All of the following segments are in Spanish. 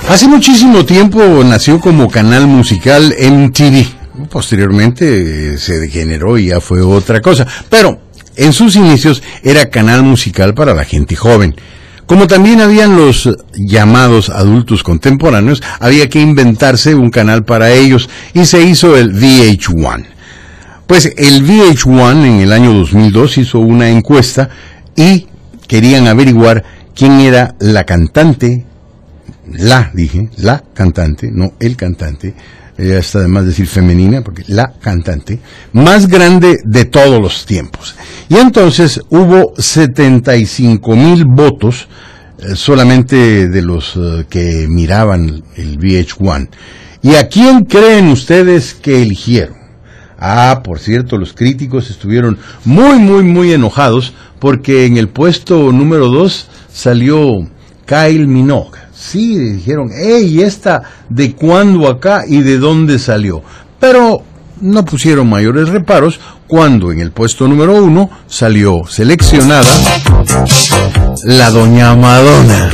Hace muchísimo tiempo nació como canal musical MTV. Posteriormente se degeneró y ya fue otra cosa. Pero en sus inicios era canal musical para la gente joven. Como también habían los llamados adultos contemporáneos, había que inventarse un canal para ellos y se hizo el VH1. Pues el VH1 en el año 2002 hizo una encuesta y querían averiguar quién era la cantante, la cantante, no el cantante, está de más decir femenina, porque la cantante más grande de todos los tiempos. Y entonces hubo 75,000 votos, solamente de los que miraban el VH1. ¿Y a quién creen ustedes que eligieron? Por cierto, los críticos estuvieron muy enojados porque en el puesto número 2 salió Kylie Minogue. Sí, dijeron, ¿y esta de cuándo acá y de dónde salió? Pero no pusieron mayores reparos cuando en el puesto número 1 salió seleccionada la doña Madonna.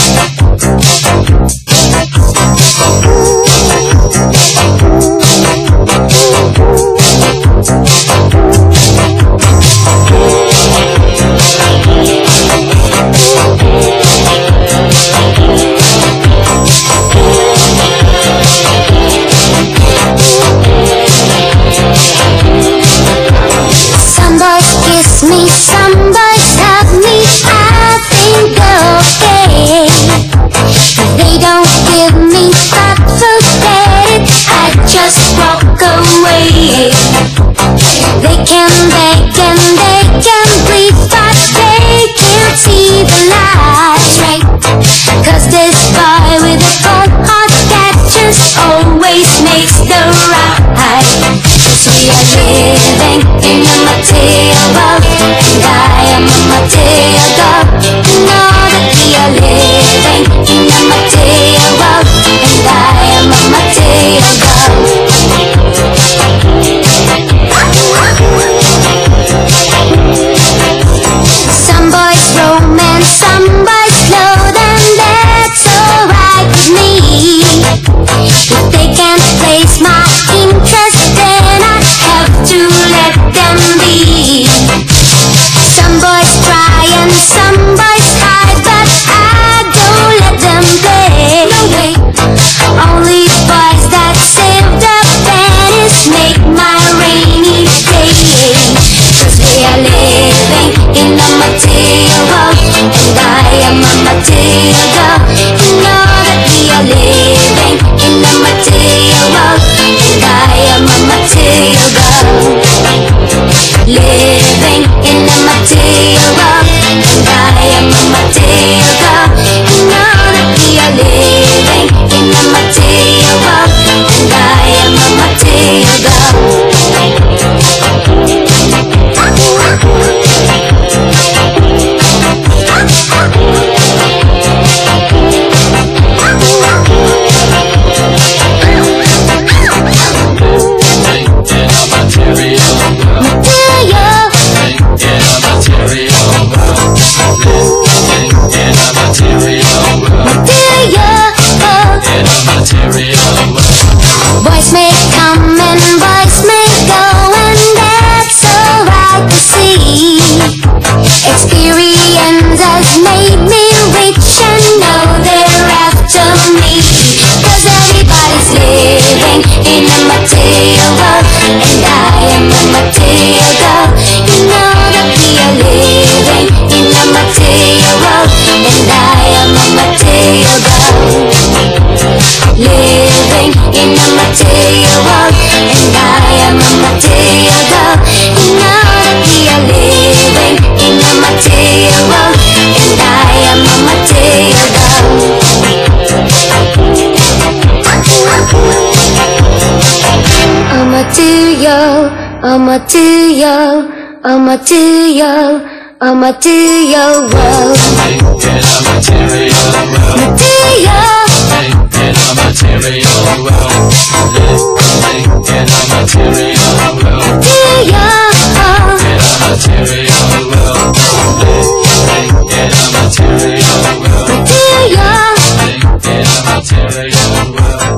Some boys have me, I think okay. They don't give me thoughtful credit, I just walk away. They can beg and they can plead, but they can't see the light, right? 'Cause this boy with a cold heart that just always makes the right. 'Cause we are living in a material world, and I am a material girl. You know that we are living in a material world, and I am a material girl. Some boys romance, some boys slow, then that's alright with me. If they can't place my interest, then I have to let them be. Some boys cry and some boys hide, but I don't let them play. No way. Only boys that save the pennies make my rainy day. 'Cause we are living in a material world, and I am a material girl. You know that we are living in a material world, and I am a material girl. Living in a material world, and I am a material girl. You know that we are living in a material world, and I am a material girl. Boys may come and boys may go, and that's alright to see. Experience has made me rich, and now they're after me. 'Cause everybody's living in a material world, and I am a material girl. You know that we are living in a material world, and I am a material girl. Living in a material world, and I am a material girl. You know that we are living in a material world, and I am a material girl. A material, a material, a material, a material world. In a material world. Material. In a material world. Living in a material world. Material. In a material world. Living in a material world. Material. In a material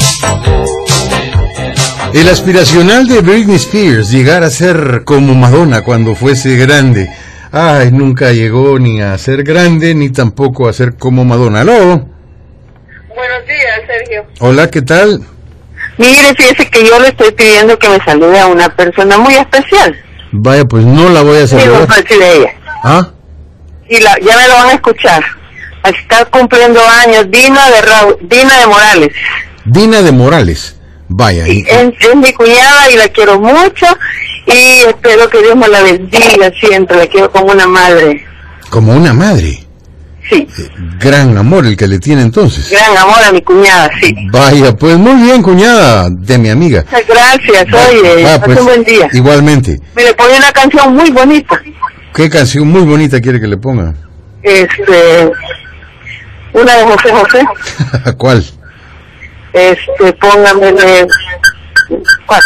world. El aspiracional de Britney Spears, llegar a ser como Madonna cuando fuese grande. Ay, nunca llegó ni a ser grande, ni tampoco a ser como Madonna. ¿Aló? Buenos días, Sergio. Hola, ¿qué tal? Mire, fíjese que yo le estoy pidiendo que me salude a una persona muy especial. Vaya, pues no la voy a Sí, saludar. voy a decir de ella. ¿Ah? Y ya me lo van a escuchar. Está cumpliendo años Dina de Morales. Dina de Morales. Vaya. Y es mi cuñada y la quiero mucho. Y espero que Dios me la bendiga siempre. La quiero como una madre. Como una madre. Sí. Gran amor el que le tiene entonces. Gran amor a mi cuñada, sí. Vaya, pues muy bien, cuñada de mi amiga. Muchas gracias, oye. Vaya, Pase un buen día. Igualmente. Me le pone una canción muy bonita. ¿Qué canción muy bonita quiere que le ponga? Una de José José. ¿Cuál? Póngame. ¿Cuál?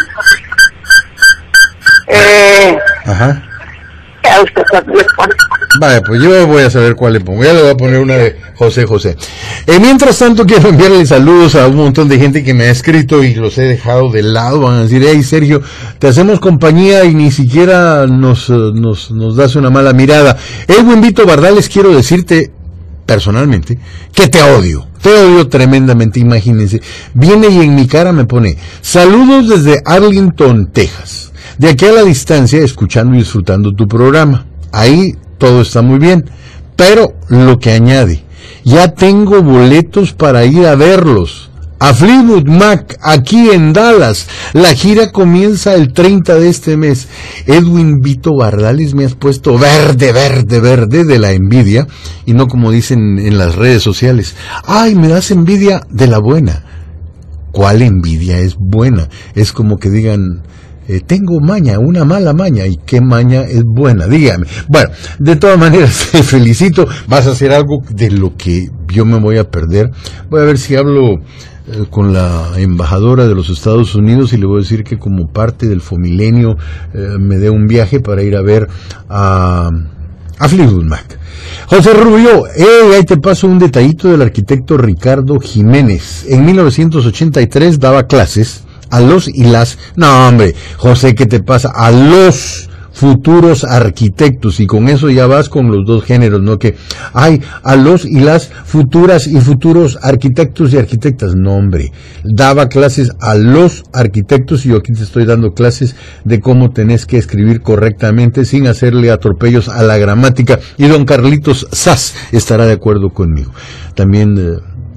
Ajá. Ya usted le pone. Vaya, pues yo voy a saber cuál le pongo. Ya le voy a poner una de José José. Mientras tanto, quiero enviarle saludos a un montón de gente que me ha escrito y los he dejado de lado. Van a decir, hey Sergio, te hacemos compañía y ni siquiera nos das una mala mirada. Edwin Vito Bardales, quiero decirte personalmente que te odio tremendamente. Imagínense, viene y en mi cara me pone saludos desde Arlington, Texas, de aquí a la distancia, escuchando y disfrutando tu programa. Ahí todo está muy bien, pero lo que añade, ya tengo boletos para ir a verlos a Fleetwood Mac aquí en Dallas. La gira comienza el 30 de este mes. Edwin Vito Bardales, me has puesto verde de la envidia, y no como dicen en las redes sociales, ay, me das envidia de la buena. ¿Cuál envidia es buena? Es como que digan, tengo maña, una mala maña, y qué maña es buena, dígame. Bueno, de todas maneras, te felicito. Vas a hacer algo de lo que yo me voy a perder. Voy a ver si hablo con la embajadora de los Estados Unidos y le voy a decir que como parte del Fomilenio me dé un viaje para ir a ver a Fleetwood Mac. José Rubio, ahí te paso un detallito del arquitecto Ricardo Jiménez. En 1983 daba clases a los y las... No, hombre, José, ¿qué te pasa? A los futuros arquitectos, y con eso ya vas con los dos géneros, ¿no? Que hay a los y las futuras y futuros arquitectos y arquitectas. No, hombre, daba clases a los arquitectos, y yo aquí te estoy dando clases de cómo tenés que escribir correctamente sin hacerle atropellos a la gramática, y don Carlitos Sass estará de acuerdo conmigo. También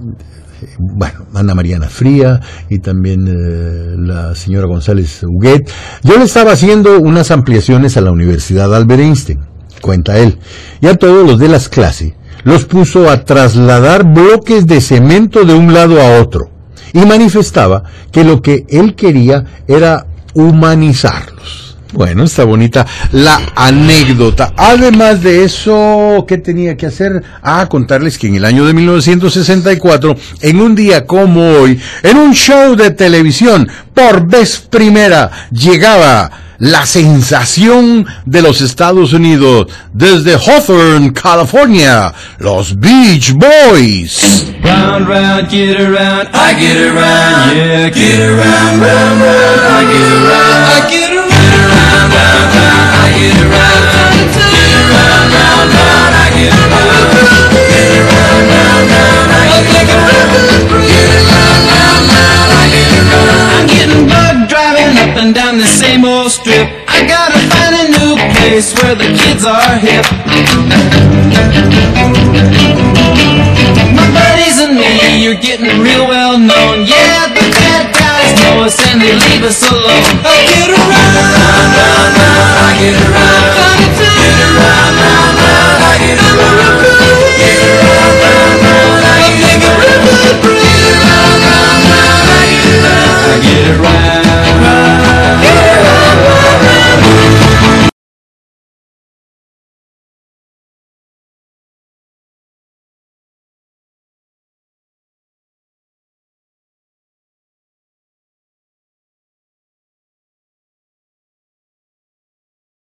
bueno, Ana Mariana Fría y también la señora González Huguet. Yo le estaba haciendo unas ampliaciones a la Universidad Albert Einstein, cuenta él, y a todos los de las clases los puso a trasladar bloques de cemento de un lado a otro, y manifestaba que lo que él quería era humanizarlos. Bueno, está bonita la anécdota. Además de eso, ¿qué tenía que hacer? Contarles que en el año de 1964, en un día como hoy, en un show de televisión, por vez primera, llegaba la sensación de los Estados Unidos, desde Hawthorne, California, los Beach Boys. Round, round, get around, I get around, yeah, get around, round, round, I get around, I get around, round, round, round, I get around, get around, round, round, I get around, get around, round, round, I get around, get around, round, round, I get around. I'm getting bugged driving up and down the same old strip. I gotta find a new place where the kids are hip.